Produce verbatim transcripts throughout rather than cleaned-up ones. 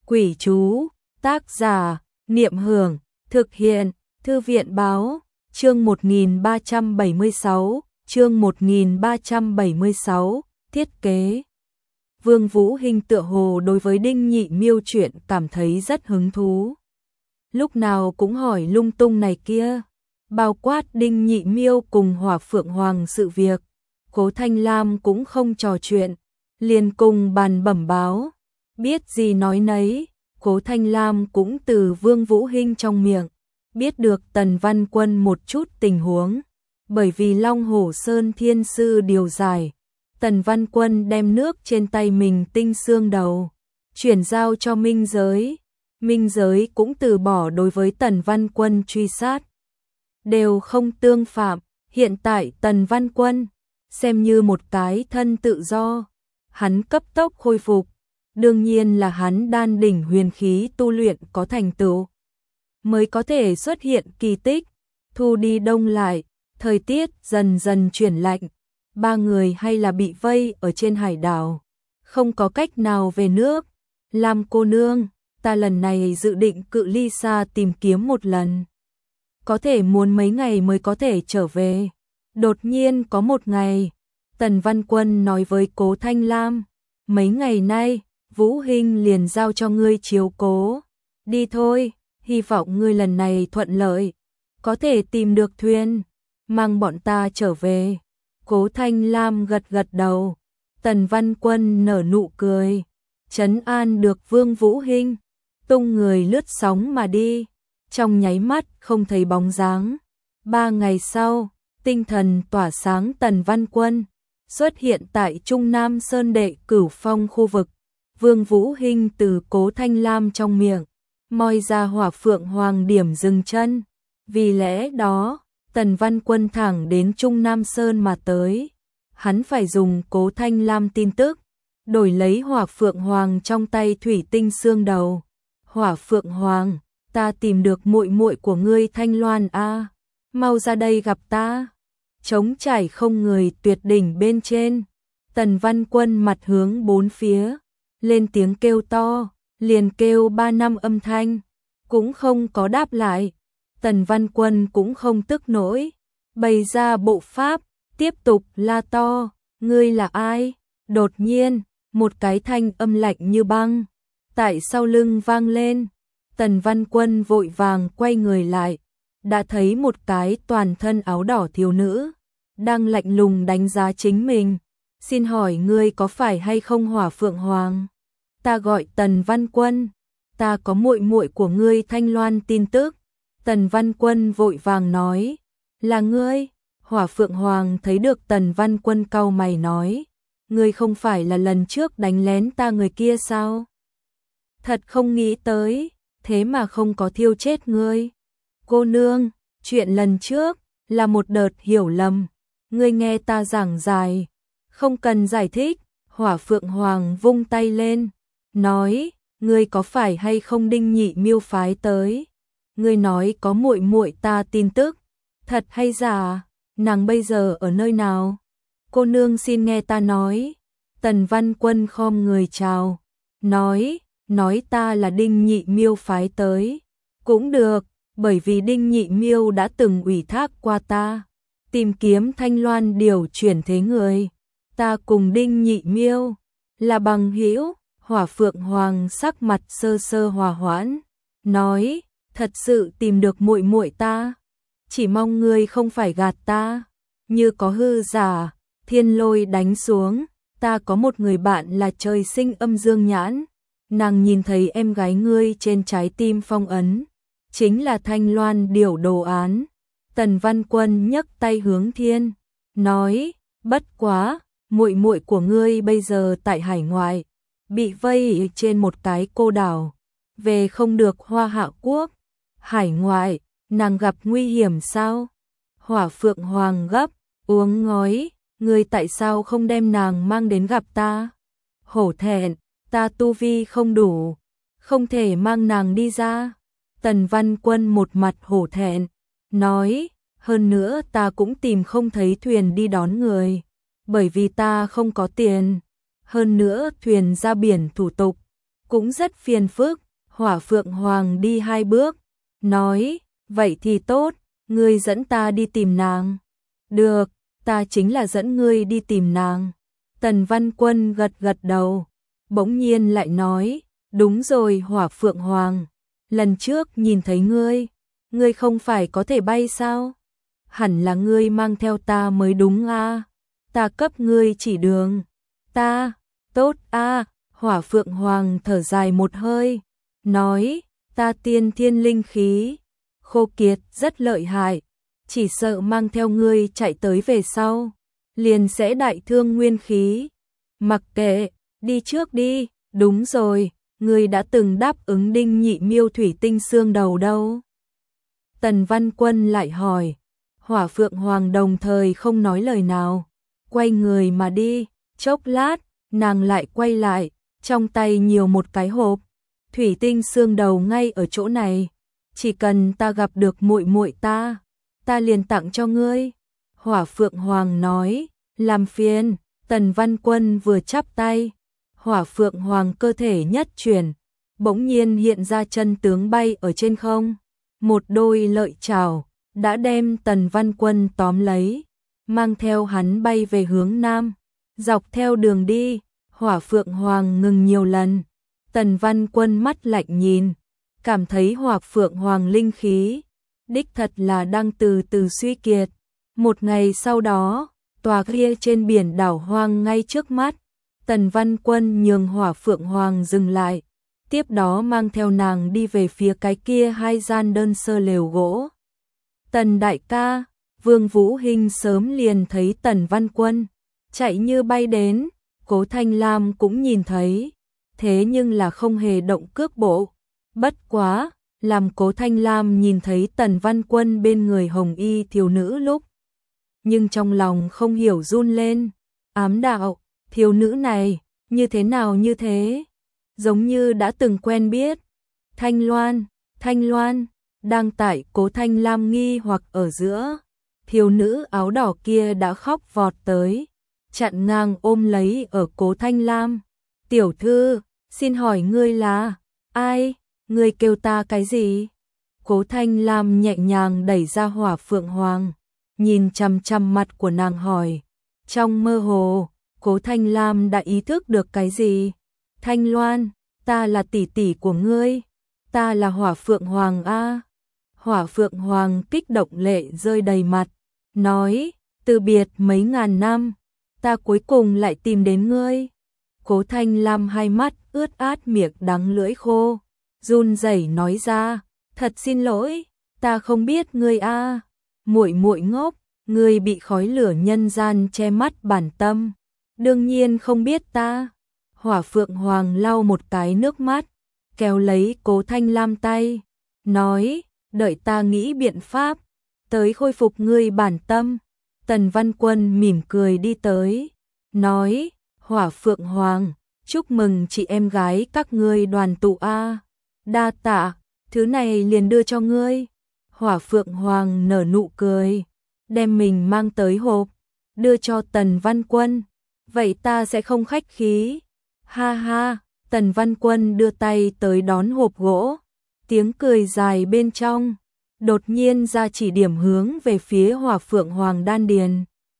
Quỷ chú, tác giả, Niệm Hưởng, thực hiện, Thư viện báo, chương một nghìn ba trăm bảy mươi sáu, chương một nghìn ba trăm bảy mươi sáu, thiết kế. Vương Vũ Hinh tựa hồ đối với Đinh Nhị Miêu chuyện cảm thấy rất hứng thú. Lúc nào cũng hỏi lung tung này kia, bao quát Đinh Nhị Miêu cùng Hỏa Phượng Hoàng sự việc. Cố Thanh Lam cũng không trò chuyện, liền cùng bàn bẩm báo, biết gì nói nấy. Cố Thanh Lam cũng từ Vương Vũ Hinh trong miệng biết được Tần Văn Quân một chút tình huống, bởi vì Long Hổ Sơn Thiên Sư điều giải, Tần Văn Quân đem nước trên tay mình tinh xương đầu chuyển giao cho Minh Giới, Minh Giới cũng từ bỏ đối với Tần Văn Quân truy sát, đều không tương phạm. Hiện tại Tần Văn Quân xem như một cái thân tự do, hắn cấp tốc khôi phục, đương nhiên là hắn đan đỉnh huyền khí tu luyện có thành tựu mới có thể xuất hiện kỳ tích. Thu đi đông lại, thời tiết dần dần chuyển lạnh, ba người hay là bị vây ở trên hải đảo, không có cách nào về nước. Lam cô nương, ta lần này dự định cự ly xa tìm kiếm một lần, có thể muốn mấy ngày mới có thể trở về. Đột nhiên có một ngày, Tần Văn Quân nói với Cố Thanh Lam, mấy ngày nay Vũ Hinh liền giao cho ngươi chiếu cố, đi thôi, hy vọng ngươi lần này thuận lợi, có thể tìm được thuyền, mang bọn ta trở về. Cố Thanh Lam gật gật đầu, Tần Văn Quân nở nụ cười, trấn an được Vương Vũ Hinh, tung người lướt sóng mà đi, trong nháy mắt không thấy bóng dáng. Ba ngày sau, tinh thần tỏa sáng Tần Văn Quân xuất hiện tại Trung Nam Sơn Đệ Cửu Phong khu vực. Vương Vũ Hinh từ Cố Thanh Lam trong miệng moi ra Hỏa Phượng Hoàng điểm dừng chân, vì lẽ đó Tần Văn Quân thẳng đến Trung Nam Sơn mà tới. Hắn phải dùng Cố Thanh Lam tin tức đổi lấy Hỏa Phượng Hoàng trong tay thủy tinh xương đầu. Hỏa Phượng Hoàng, ta tìm được muội muội của ngươi Thanh Loan a, mau ra đây gặp ta. Trống trải không người tuyệt đỉnh bên trên, Tần Văn Quân mặt hướng bốn phía, lên tiếng kêu to, liền kêu ba năm âm thanh, cũng không có đáp lại. Tần Văn Quân cũng không tức nổi, bày ra bộ pháp, tiếp tục la to, ngươi là ai? Đột nhiên, một cái thanh âm lạnh như băng tại sau lưng vang lên. Tần Văn Quân vội vàng quay người lại, đã thấy một cái toàn thân áo đỏ thiếu nữ đang lạnh lùng đánh giá chính mình. Xin hỏi ngươi có phải hay không Hỏa Phượng Hoàng? Ta gọi Tần Văn Quân, ta có muội muội của ngươi Thanh Loan tin tức. Tần Văn Quân vội vàng nói, là ngươi? Hỏa Phượng Hoàng thấy được Tần Văn Quân cau mày nói, ngươi không phải là lần trước đánh lén ta người kia sao? Thật không nghĩ tới, thế mà không có thiêu chết ngươi. Cô nương, chuyện lần trước là một đợt hiểu lầm, ngươi nghe ta giảng giải, không cần giải thích. Hỏa Phượng Hoàng vung tay lên, nói, ngươi có phải hay không Đinh Nhị Miêu phái tới? Ngươi nói có muội muội ta tin tức, thật hay giả? Nàng bây giờ ở nơi nào? Cô nương xin nghe ta nói. Tần Văn Quân khom người chào, nói, nói ta là Đinh Nhị Miêu phái tới, cũng được, bởi vì Đinh Nhị Miêu đã từng ủy thác qua ta tìm kiếm Thanh Loan điều chuyển thế người, ta cùng Đinh Nhị Miêu là bằng hữu. Hỏa Phượng Hoàng sắc mặt sơ sơ hòa hoãn, nói, thật sự tìm được muội muội ta, chỉ mong ngươi không phải gạt ta, như có hư giả, thiên lôi đánh xuống. Ta có một người bạn là trời sinh âm dương nhãn, nàng nhìn thấy em gái ngươi trên trái tim phong ấn, chính là Thanh Loan điều đồ án. Tần Văn Quân nhấc tay hướng thiên, nói, bất quá, muội muội của ngươi bây giờ tại hải ngoại, bị vây trên một cái cô đảo, về không được Hoa Hạ Quốc. Hải ngoại, nàng gặp nguy hiểm sao? Hỏa Phượng Hoàng gấp, uống ngói, ngươi tại sao không đem nàng mang đến gặp ta? Hổ thẹn, ta tu vi không đủ, không thể mang nàng đi ra. Tần Văn Quân một mặt hổ thẹn, nói, hơn nữa ta cũng tìm không thấy thuyền đi đón người, bởi vì ta không có tiền. Hơn nữa thuyền ra biển thủ tục cũng rất phiền phức. Hỏa Phượng Hoàng đi hai bước, nói, vậy thì tốt, ngươi dẫn ta đi tìm nàng. Được, ta chính là dẫn ngươi đi tìm nàng. Tần Văn Quân gật gật đầu, bỗng nhiên lại nói, đúng rồi Hỏa Phượng Hoàng, lần trước nhìn thấy ngươi, ngươi không phải có thể bay sao? Hẳn là ngươi mang theo ta mới đúng a. Ta cấp ngươi chỉ đường. Ta, tốt a. Hỏa Phượng Hoàng thở dài một hơi, nói, ta tiên thiên linh khí, khô kiệt rất lợi hại, chỉ sợ mang theo ngươi chạy tới về sau, liền sẽ đại thương nguyên khí. Mặc kệ, đi trước đi, đúng rồi, ngươi đã từng đáp ứng Đinh Nhị Miêu thủy tinh xương đầu đâu? Tần Văn Quân lại hỏi. Hỏa Phượng Hoàng đồng thời không nói lời nào, quay người mà đi, chốc lát, nàng lại quay lại, trong tay nhiều một cái hộp, thủy tinh xương đầu ngay ở chỗ này, chỉ cần ta gặp được muội muội ta, ta liền tặng cho ngươi. Hỏa Phượng Hoàng nói, làm phiền. Tần Văn Quân vừa chắp tay, Hỏa Phượng Hoàng cơ thể nhất chuyển, bỗng nhiên hiện ra chân tướng bay ở trên không, một đôi lợi chảo đã đem Tần Văn Quân tóm lấy, mang theo hắn bay về hướng nam. Dọc theo đường đi, Hỏa Phượng Hoàng ngừng nhiều lần. Tần Văn Quân mắt lạnh nhìn, cảm thấy Hỏa Phượng Hoàng linh khí đích thật là đang từ từ suy kiệt. Một ngày sau đó, tòa kia trên biển đảo hoang ngay trước mắt, Tần Văn Quân nhường Hỏa Phượng Hoàng dừng lại, tiếp đó mang theo nàng đi về phía cái kia hai gian đơn sơ lều gỗ. Tần đại ca, Vương Vũ Hinh sớm liền thấy Tần Văn Quân chạy như bay đến, Cố Thanh Lam cũng nhìn thấy, thế nhưng là không hề động cước bộ. Bất quá, làm Cố Thanh Lam nhìn thấy Tần Văn Quân bên người hồng y thiếu nữ lúc, nhưng trong lòng không hiểu run lên, ám đạo, thiếu nữ này, như thế nào như thế? Giống như đã từng quen biết. Thanh Loan, Thanh Loan, đang tại Cố Thanh Lam nghi hoặc ở giữa, thiếu nữ áo đỏ kia đã khóc vọt tới, chặn ngang ôm lấy ở Cố Thanh Lam. Tiểu thư, xin hỏi ngươi là ai? Ngươi kêu ta cái gì? Cố Thanh Lam nhẹ nhàng đẩy ra Hỏa Phượng Hoàng, nhìn chằm chằm mặt của nàng hỏi. Trong mơ hồ, Cố Thanh Lam đã ý thức được cái gì? Thanh Loan, ta là tỷ tỷ của ngươi, ta là Hỏa Phượng Hoàng a. Hỏa Phượng Hoàng kích động lệ rơi đầy mặt, nói, từ biệt mấy ngàn năm, ta cuối cùng lại tìm đến ngươi. Cố Thanh Lam hai mắt ướt át miệng đắng lưỡi khô, run rẩy nói ra, thật xin lỗi, ta không biết ngươi a. Muội muội ngốc, ngươi bị khói lửa nhân gian che mắt bản tâm, đương nhiên không biết ta. Hỏa Phượng Hoàng lau một cái nước mắt, kéo lấy Cố Thanh Lam tay, nói, đợi ta nghĩ biện pháp, tới khôi phục ngươi bản tâm. Tần Văn Quân mỉm cười đi tới, nói, Hỏa Phượng Hoàng, chúc mừng chị em gái các ngươi đoàn tụ a. Đa tạ, thứ này liền đưa cho ngươi. Hỏa Phượng Hoàng nở nụ cười, đem mình mang tới hộp, đưa cho Tần Văn Quân. Vậy ta sẽ không khách khí. Ha ha, Tần Văn Quân đưa tay tới đón hộp gỗ, tiếng cười dài bên trong, đột nhiên ra chỉ điểm hướng về phía Hỏa Phượng Hoàng đan điền.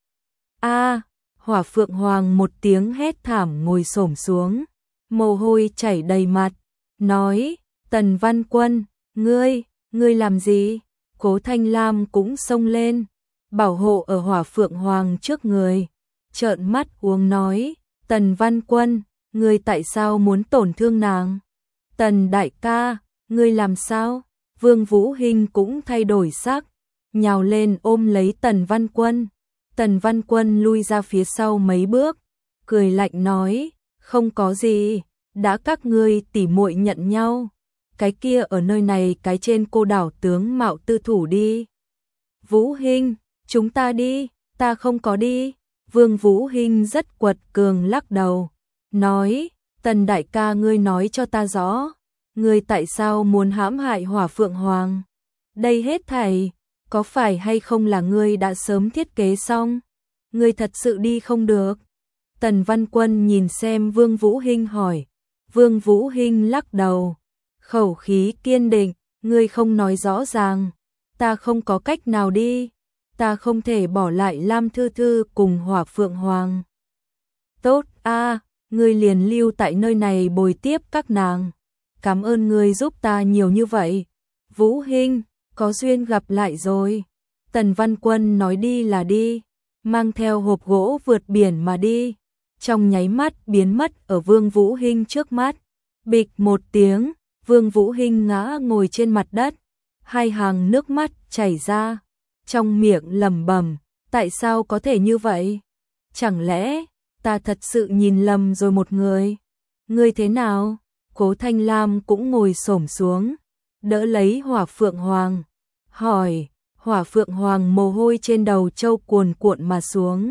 A, Hỏa Phượng Hoàng một tiếng hét thảm ngồi xổm xuống, mồ hôi chảy đầy mặt, nói, Tần Văn Quân, ngươi, ngươi làm gì? Cố Thanh Lam cũng xông lên, bảo hộ ở Hỏa Phượng Hoàng trước người, trợn mắt uống nói, Tần Văn Quân, ngươi tại sao muốn tổn thương nàng? Tần đại ca, ngươi làm sao? Vương Vũ Hinh cũng thay đổi sắc, nhào lên ôm lấy Tần Văn Quân. Tần Văn Quân lui ra phía sau mấy bước, cười lạnh nói, không có gì, đã các ngươi tỉ muội nhận nhau, cái kia ở nơi này cái trên cô đảo tướng mạo tư thủ đi. Vũ Hinh, chúng ta đi, ta không có đi. Vương Vũ Hinh rất quật cường lắc đầu, nói, Tần đại ca ngươi nói cho ta rõ, ngươi tại sao muốn hãm hại Hỏa Phượng Hoàng? Đây hết thảy, có phải hay không là ngươi đã sớm thiết kế xong? Ngươi thật sự đi không được? Tần Văn Quân nhìn xem Vương Vũ Hinh hỏi. Vương Vũ Hinh lắc đầu, khẩu khí kiên định, ngươi không nói rõ ràng, ta không có cách nào đi, ta không thể bỏ lại Lam Thư Thư cùng Hỏa Phượng Hoàng. Tốt a, ngươi liền lưu tại nơi này bồi tiếp các nàng. Cảm ơn ngươi giúp ta nhiều như vậy. Vũ Hinh, có duyên gặp lại rồi. Tần Văn Quân nói đi là đi, mang theo hộp gỗ vượt biển mà đi. Trong nháy mắt biến mất ở Vương Vũ Hinh trước mắt. Bịch một tiếng, Vương Vũ Hinh ngã ngồi trên mặt đất, hai hàng nước mắt chảy ra, trong miệng lẩm bẩm, tại sao có thể như vậy? Chẳng lẽ ta thật sự nhìn lầm rồi một người? Ngươi thế nào? Cố Thanh Lam cũng ngồi xổm xuống, đỡ lấy Hỏa Phượng Hoàng, hỏi. Hỏa Phượng Hoàng mồ hôi trên đầu trâu cuồn cuộn mà xuống.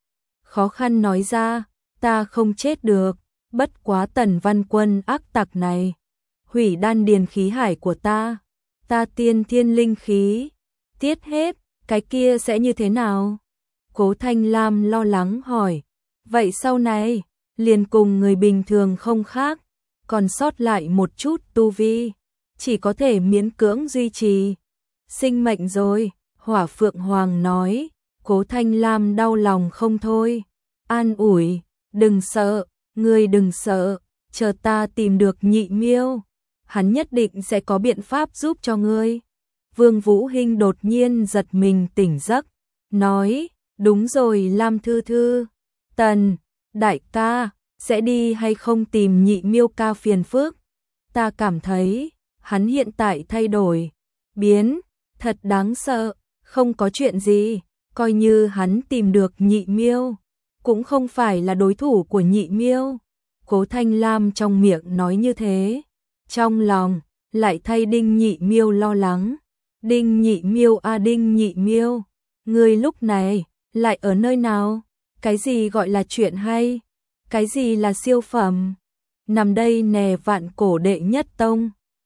Khó khăn nói ra, ta không chết được, bất quá Tần Văn Quân ác tặc này, hủy đan điền khí hải của ta, ta tiên thiên linh khí, tiết hết, cái kia sẽ như thế nào? Cố Thanh Lam lo lắng hỏi, vậy sau này, liền cùng người bình thường không khác, còn sót lại một chút tu vi, chỉ có thể miễn cưỡng duy trì sinh mệnh rồi. Hỏa Phượng Hoàng nói. Cố Thanh Lam đau lòng không thôi, an ủi, đừng sợ, ngươi đừng sợ, chờ ta tìm được Nhị Miêu, hắn nhất định sẽ có biện pháp giúp cho ngươi. Vương Vũ Hinh đột nhiên giật mình tỉnh giấc, nói, đúng rồi Lam Thư Thư, Tần, đại ca, sẽ đi hay không tìm Nhị Miêu ca phiền phức? Ta cảm thấy, hắn hiện tại thay đổi, biến, thật đáng sợ, không có chuyện gì, coi như hắn tìm được Nhị Miêu, cũng không phải là đối thủ của Nhị Miêu. Cố Thanh Lam trong miệng nói như thế, trong lòng lại thay Đinh Nhị Miêu lo lắng. Đinh Nhị Miêu a à, Đinh Nhị Miêu, ngươi lúc này lại ở nơi nào? Cái gì gọi là chuyện hay? Cái gì là siêu phẩm? Nằm đây nè Vạn Cổ đệ nhất tông,